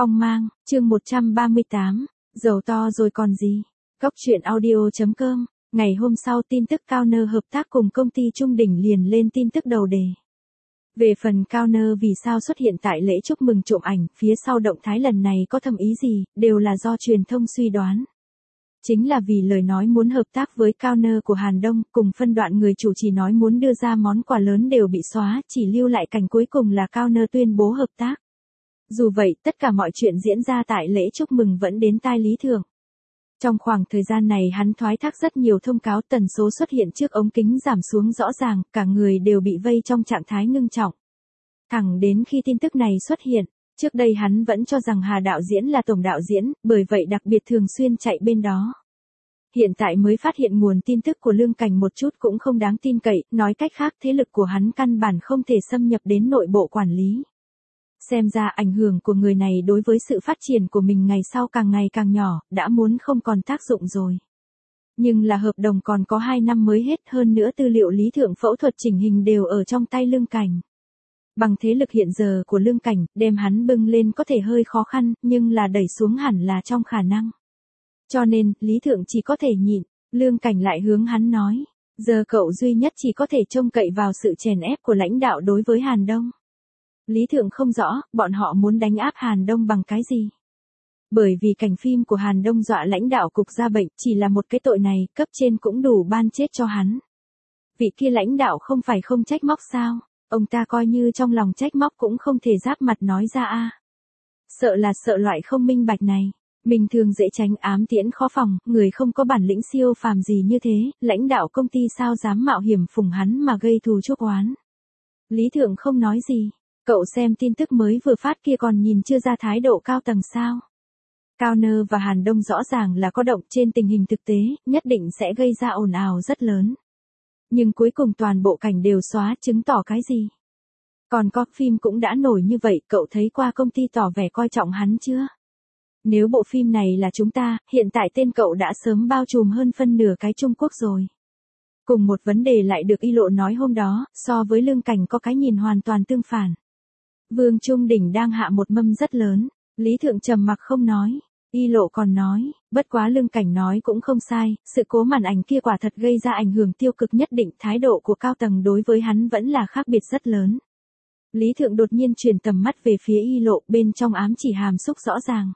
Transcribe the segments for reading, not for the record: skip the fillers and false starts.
Phong mang, chương 138, giàu to rồi còn gì? Góc truyện audio.com, ngày hôm sau tin tức Cao Nơ hợp tác cùng công ty Trung Đỉnh liền lên tin tức đầu đề. Về phần Cao Nơ vì sao xuất hiện tại lễ chúc mừng trộm ảnh, phía sau động thái lần này có thâm ý gì, đều là do truyền thông suy đoán. Chính là vì lời nói muốn hợp tác với Cao Nơ của Hàn Đông, cùng phân đoạn người chủ trì nói muốn đưa ra món quà lớn đều bị xóa, chỉ lưu lại cảnh cuối cùng là Cao Nơ tuyên bố hợp tác. Dù vậy, tất cả mọi chuyện diễn ra tại lễ chúc mừng vẫn đến tai Lý Thượng. Trong khoảng thời gian này hắn thoái thác rất nhiều thông cáo, tần số xuất hiện trước ống kính giảm xuống rõ ràng, cả người đều bị vây trong trạng thái ngưng trọng. Thẳng đến khi tin tức này xuất hiện, trước đây hắn vẫn cho rằng Hà đạo diễn là tổng đạo diễn, bởi vậy đặc biệt thường xuyên chạy bên đó. Hiện tại mới phát hiện nguồn tin tức của Lương Cảnh một chút cũng không đáng tin cậy, nói cách khác thế lực của hắn căn bản không thể xâm nhập đến nội bộ quản lý. Xem ra ảnh hưởng của người này đối với sự phát triển của mình ngày sau càng ngày càng nhỏ, đã muốn không còn tác dụng rồi. Nhưng là hợp đồng còn có 2 năm mới hết, hơn nữa tư liệu Lý Thượng phẫu thuật chỉnh hình đều ở trong tay Lương Cảnh. Bằng thế lực hiện giờ của Lương Cảnh, đem hắn bưng lên có thể hơi khó khăn, nhưng là đẩy xuống hẳn là trong khả năng. Cho nên, Lý Thượng chỉ có thể nhịn, Lương Cảnh lại hướng hắn nói, giờ cậu duy nhất chỉ có thể trông cậy vào sự chèn ép của lãnh đạo đối với Hàn Đông. Lý Thượng không rõ, bọn họ muốn đánh áp Hàn Đông bằng cái gì? Bởi vì cảnh phim của Hàn Đông dọa lãnh đạo cục ra bệnh, chỉ là một cái tội này, cấp trên cũng đủ ban chết cho hắn. Vị kia lãnh đạo không phải không trách móc sao? Ông ta coi như trong lòng trách móc cũng không thể giáp mặt nói ra a. Sợ là sợ loại không minh bạch này. Mình thường dễ tránh ám tiễn khó phòng, người không có bản lĩnh siêu phàm gì như thế, lãnh đạo công ty sao dám mạo hiểm phùng hắn mà gây thù chuốc oán. Lý Thượng không nói gì. Cậu xem tin tức mới vừa phát kia còn nhìn chưa ra thái độ cao tầng sao? Cao Nơ và Hàn Đông rõ ràng là có động, trên tình hình thực tế, nhất định sẽ gây ra ồn ào rất lớn. Nhưng cuối cùng toàn bộ cảnh đều xóa, chứng tỏ cái gì? Còn có phim cũng đã nổi như vậy, cậu thấy qua công ty tỏ vẻ coi trọng hắn chưa? Nếu bộ phim này là chúng ta, hiện tại tên cậu đã sớm bao trùm hơn phân nửa cái Trung Quốc rồi. Cùng một vấn đề lại được Y Lộ nói hôm đó, so với Lương Cảnh có cái nhìn hoàn toàn tương phản. Vương Trung Đỉnh đang hạ một mâm rất lớn, Lý Thượng trầm mặc không nói, Y Lộ còn nói, bất quá Lương Cảnh nói cũng không sai, sự cố màn ảnh kia quả thật gây ra ảnh hưởng tiêu cực nhất định, thái độ của cao tầng đối với hắn vẫn là khác biệt rất lớn. Lý Thượng đột nhiên chuyển tầm mắt về phía Y Lộ, bên trong ám chỉ hàm xúc rõ ràng.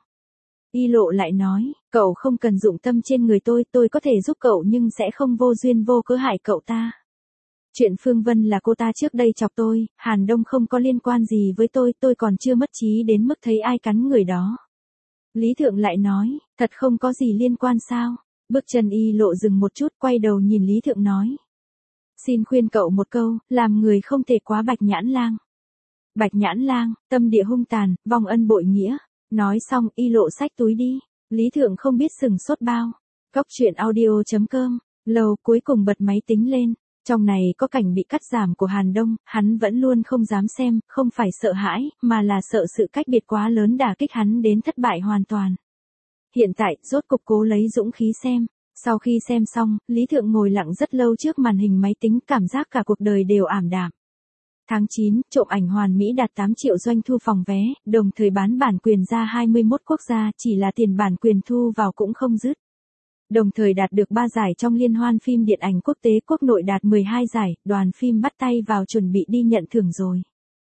Y Lộ lại nói, cậu không cần dụng tâm trên người tôi có thể giúp cậu nhưng sẽ không vô duyên vô cớ hại cậu ta. Chuyện Phương Vân là cô ta trước đây chọc tôi, Hàn Đông không có liên quan gì với tôi còn chưa mất trí đến mức thấy ai cắn người đó. Lý Thượng lại nói, thật không có gì liên quan sao? Bước chân Y Lộ dừng một chút, quay đầu nhìn Lý Thượng nói. Xin khuyên cậu một câu, làm người không thể quá bạch nhãn lang. Bạch nhãn lang, tâm địa hung tàn, vong ân bội nghĩa. Nói xong, Y Lộ xách túi đi. Lý Thượng không biết sừng sốt bao. Góc truyện audio.com, lầu cuối cùng bật máy tính lên. Trong này có cảnh bị cắt giảm của Hàn Đông, hắn vẫn luôn không dám xem, không phải sợ hãi, mà là sợ sự cách biệt quá lớn đả kích hắn đến thất bại hoàn toàn. Hiện tại, rốt cục cố lấy dũng khí xem. Sau khi xem xong, Lý Thượng ngồi lặng rất lâu trước màn hình máy tính, cảm giác cả cuộc đời đều ảm đạm. Tháng 9, trộm ảnh hoàn mỹ đạt 8 triệu doanh thu phòng vé, đồng thời bán bản quyền ra 21 quốc gia, chỉ là tiền bản quyền thu vào cũng không dứt. Đồng thời đạt được 3 giải trong liên hoan phim điện ảnh quốc tế, quốc nội đạt 12 giải, đoàn phim bắt tay vào chuẩn bị đi nhận thưởng rồi.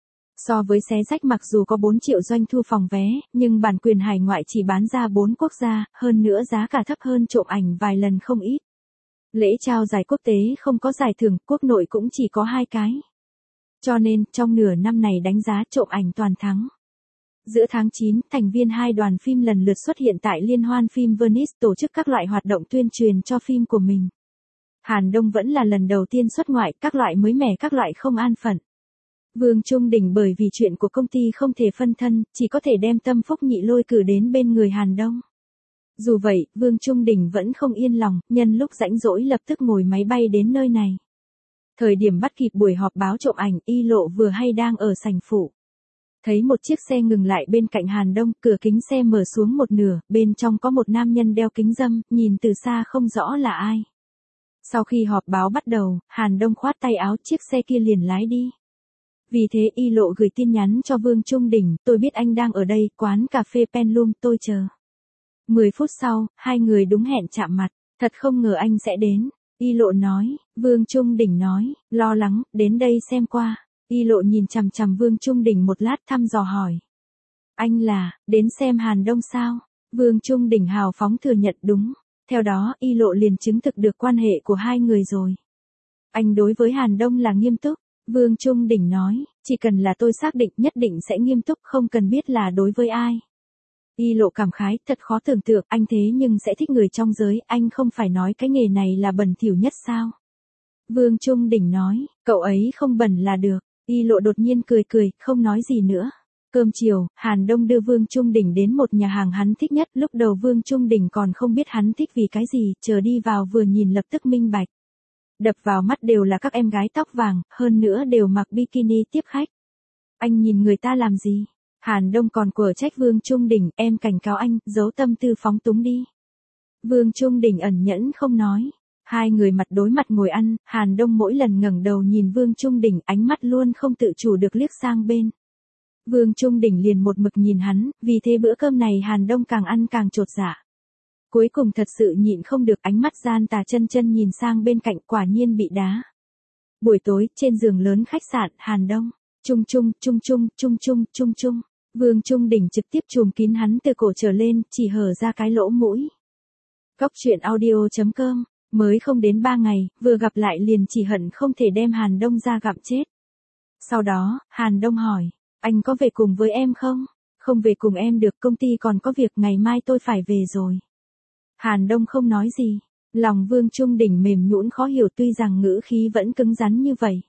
So với Xé Rách mặc dù có 4 triệu doanh thu phòng vé, nhưng bản quyền hải ngoại chỉ bán ra 4 quốc gia, hơn nữa giá cả thấp hơn trộm ảnh vài lần không ít. Lễ trao giải quốc tế không có giải thưởng, quốc nội cũng chỉ có 2 cái. Cho nên, trong nửa năm này đánh giá trộm ảnh toàn thắng. Giữa tháng 9, thành viên 2 đoàn phim lần lượt xuất hiện tại Liên hoan phim Venice tổ chức các loại hoạt động tuyên truyền cho phim của mình. Hàn Đông vẫn là lần đầu tiên xuất ngoại, các loại mới mẻ các loại không an phận. Vương Trung Đỉnh bởi vì chuyện của công ty không thể phân thân, chỉ có thể đem Tâm Phúc Nhị lôi cử đến bên người Hàn Đông. Dù vậy, Vương Trung Đỉnh vẫn không yên lòng, nhân lúc rảnh rỗi lập tức ngồi máy bay đến nơi này. Thời điểm bắt kịp buổi họp báo trộm ảnh, Y Lộ vừa hay đang ở sảnh phụ. Thấy một chiếc xe ngừng lại bên cạnh Hàn Đông, cửa kính xe mở xuống một nửa, bên trong có một nam nhân đeo kính râm, nhìn từ xa không rõ là ai. Sau khi họp báo bắt đầu, Hàn Đông khoát tay áo, chiếc xe kia liền lái đi. Vì thế Y Lộ gửi tin nhắn cho Vương Trung Đỉnh, tôi biết anh đang ở đây, quán cà phê Penlum, tôi chờ. 10 phút sau, hai người đúng hẹn chạm mặt, thật không ngờ anh sẽ đến. Y Lộ nói, Vương Trung Đỉnh nói, lo lắng, đến đây xem qua. Y Lộ nhìn chằm chằm Vương Trung Đỉnh một lát thăm dò hỏi. Anh là, đến xem Hàn Đông sao? Vương Trung Đỉnh hào phóng thừa nhận đúng. Theo đó, Y Lộ liền chứng thực được quan hệ của hai người rồi. Anh đối với Hàn Đông là nghiêm túc. Vương Trung Đỉnh nói, chỉ cần là tôi xác định nhất định sẽ nghiêm túc, không cần biết là đối với ai. Y Lộ cảm khái, thật khó tưởng tượng, anh thế nhưng sẽ thích người trong giới, anh không phải nói cái nghề này là bẩn thỉu nhất sao? Vương Trung Đỉnh nói, cậu ấy không bẩn là được. Y Lộ đột nhiên cười cười, không nói gì nữa. Cơm chiều, Hàn Đông đưa Vương Trung Đỉnh đến một nhà hàng hắn thích nhất, lúc đầu Vương Trung Đỉnh còn không biết hắn thích vì cái gì, chờ đi vào vừa nhìn lập tức minh bạch. Đập vào mắt đều là các em gái tóc vàng, hơn nữa đều mặc bikini tiếp khách. Anh nhìn người ta làm gì? Hàn Đông còn quở trách Vương Trung Đỉnh, em cảnh cáo anh, giấu tâm tư phóng túng đi. Vương Trung Đỉnh ẩn nhẫn không nói. Hai người mặt đối mặt ngồi ăn, Hàn Đông mỗi lần ngẩng đầu nhìn Vương Trung Đỉnh ánh mắt luôn không tự chủ được liếc sang bên. Vương Trung Đỉnh liền một mực nhìn hắn, vì thế bữa cơm này Hàn Đông càng ăn càng chột dạ. Cuối cùng thật sự nhịn không được ánh mắt gian tà chân chân nhìn sang bên cạnh quả nhiên bị đá. Buổi tối, trên giường lớn khách sạn, Hàn Đông. Trung Trung, Trung Trung, Trung Trung, Trung Trung. Vương Trung Đỉnh trực tiếp trùm kín hắn từ cổ trở lên, chỉ hở ra cái lỗ mũi. Cóc truyện audio.com. Mới không đến 3 ngày, vừa gặp lại liền chỉ hận không thể đem Hàn Đông ra gặm chết. Sau đó, Hàn Đông hỏi, anh có về cùng với em không? Không về cùng em được, công ty còn có việc, ngày mai tôi phải về rồi. Hàn Đông không nói gì. Lòng Vương Trung Đỉnh mềm nhũn khó hiểu tuy rằng ngữ khí vẫn cứng rắn như vậy.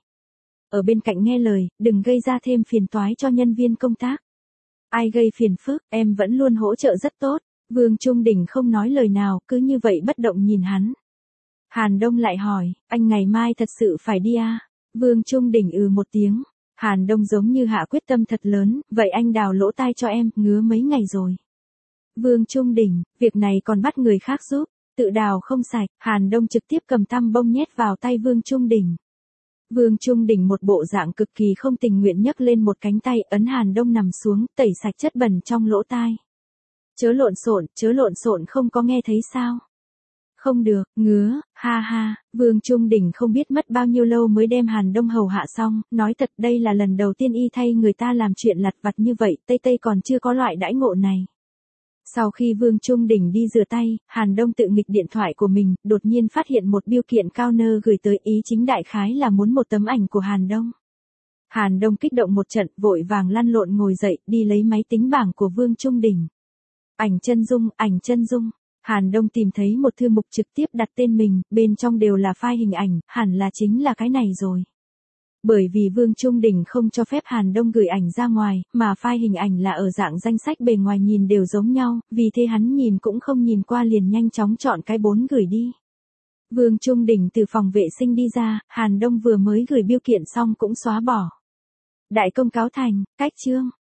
Ở bên cạnh nghe lời, đừng gây ra thêm phiền toái cho nhân viên công tác. Ai gây phiền phức, em vẫn luôn hỗ trợ rất tốt. Vương Trung Đỉnh không nói lời nào, cứ như vậy bất động nhìn hắn. Hàn Đông lại hỏi, anh ngày mai thật sự phải đi à? Vương Trung Đỉnh một tiếng. Hàn Đông giống như hạ quyết tâm thật lớn, vậy anh đào lỗ tai cho em, ngứa mấy ngày rồi. Vương Trung Đỉnh, việc này còn bắt người khác giúp, tự đào không sạch, Hàn Đông trực tiếp cầm tăm bông nhét vào tay Vương Trung Đỉnh. Vương Trung Đỉnh một bộ dạng cực kỳ không tình nguyện nhấc lên một cánh tay ấn Hàn Đông nằm xuống, tẩy sạch chất bẩn trong lỗ tai. Chớ lộn xộn không có nghe thấy sao? Không được, ngứa, ha ha, Vương Trung Đỉnh không biết mất bao nhiêu lâu mới đem Hàn Đông hầu hạ xong, nói thật đây là lần đầu tiên y thay người ta làm chuyện lặt vặt như vậy, Tây Tây còn chưa có loại đãi ngộ này. Sau khi Vương Trung Đỉnh đi rửa tay, Hàn Đông tự nghịch điện thoại của mình, đột nhiên phát hiện một bưu kiện cao nơ gửi tới, ý chính đại khái là muốn một tấm ảnh của Hàn Đông. Hàn Đông kích động một trận, vội vàng lăn lộn ngồi dậy, đi lấy máy tính bảng của Vương Trung Đỉnh. Ảnh chân dung. Hàn Đông tìm thấy một thư mục trực tiếp đặt tên mình, bên trong đều là file hình ảnh, hẳn là chính là cái này rồi. Bởi vì Vương Trung Đỉnh không cho phép Hàn Đông gửi ảnh ra ngoài, mà file hình ảnh là ở dạng danh sách bề ngoài nhìn đều giống nhau, vì thế hắn nhìn cũng không nhìn qua liền nhanh chóng chọn cái 4 gửi đi. Vương Trung Đỉnh từ phòng vệ sinh đi ra, Hàn Đông vừa mới gửi bưu kiện xong cũng xóa bỏ. Đại công cáo thành, cách chương.